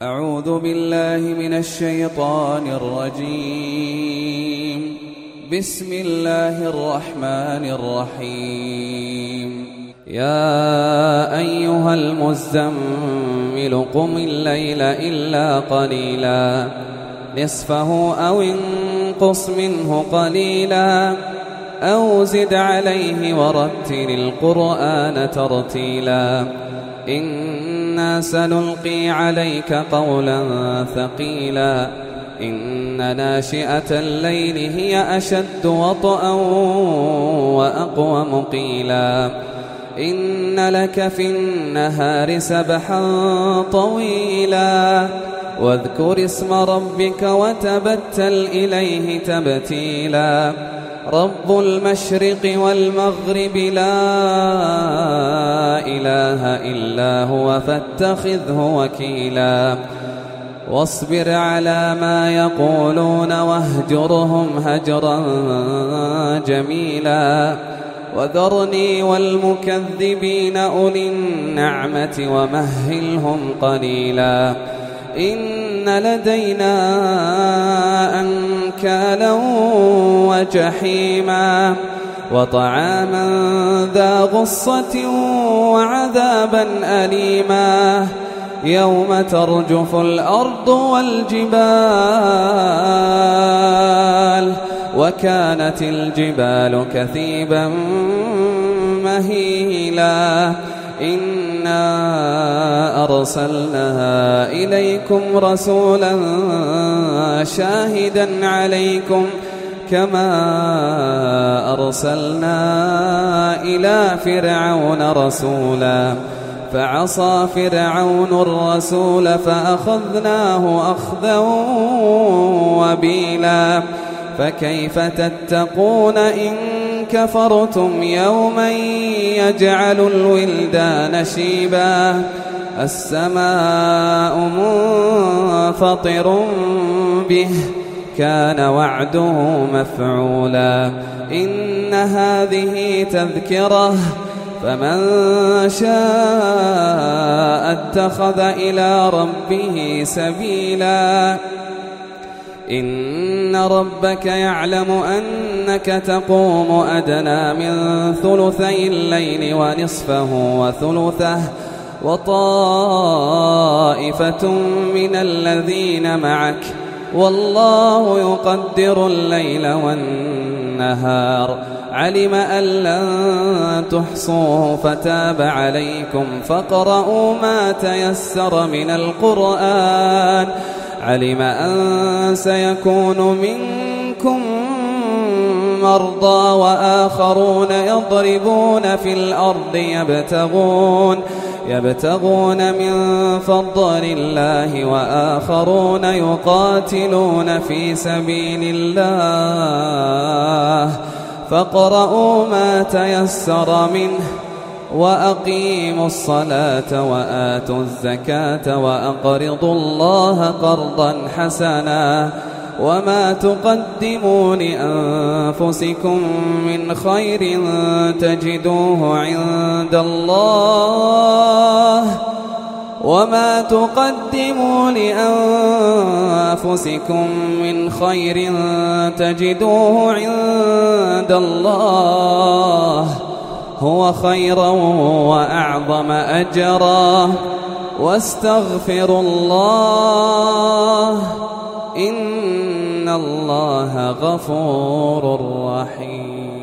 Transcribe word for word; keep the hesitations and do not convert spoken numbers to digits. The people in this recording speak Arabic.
أعوذ بالله من الشيطان الرجيم. بسم الله الرحمن الرحيم. يا أيها المزمل قم الليل إلا قليلا نصفه أو انقص منه قليلا أو زد عليه ورتل القرآن ترتيلا إنا سنلقي عليك قولا ثقيلا إن ناشئة الليل هي أشد وطئا وأقوم قيلا إن لك في النهار سبحا طويلا واذكر اسم ربك وتبتل إليه تبتيلا رب المشرق والمغرب لا إله إلا هو فاتخذه وكيلا واصبر على ما يقولون واهجرهم هجرا جميلا وذرني والمكذبين أولي النعمة ومهلهم قليلا إن لدينا أنكالا وجحيما وطعاما ذا غصة وعذابا أليما يوم ترجف الأرض والجبال وكانت الجبال كثيبا مهيلا إنا أرسلنا إليكم رسولا شاهدا عليكم كما أرسلنا إلى فرعون رسولا فعصى فرعون الرسول فأخذناه أخذا وبيلا فكيف تتقون إن كفرتم يوما يجعل الولدان شيبا السماء منفطر به كان وعده مفعولا إن هذه تذكرة فمن شاء اتخذ إلى ربه سبيلا إن ربك يعلم أنك تقوم أدنى من ثلثي الليل ونصفه وثلثه وطائفة من الذين معك والله يقدر الليل والنهار علم أن لن تحصوه فتاب عليكم فاقرؤوا ما تيسر من القرآن علم أن سيكون منكم مرضى وآخرون يضربون في الأرض يبتغون يبتغون من فضل الله وآخرون يقاتلون في سبيل الله فاقرؤوا ما تيسر منه وأقيموا الصلاة وآتوا الزكاة وأقرضوا الله قرضا حسنا وما تقدموا لأنفسكم من خير تجدوه عند الله وما تقدموا لأنفسكم من خير تجدوه عند الله هو خيرا وأعظم أجرا واستغفروا الله إن الله غفور رحيم.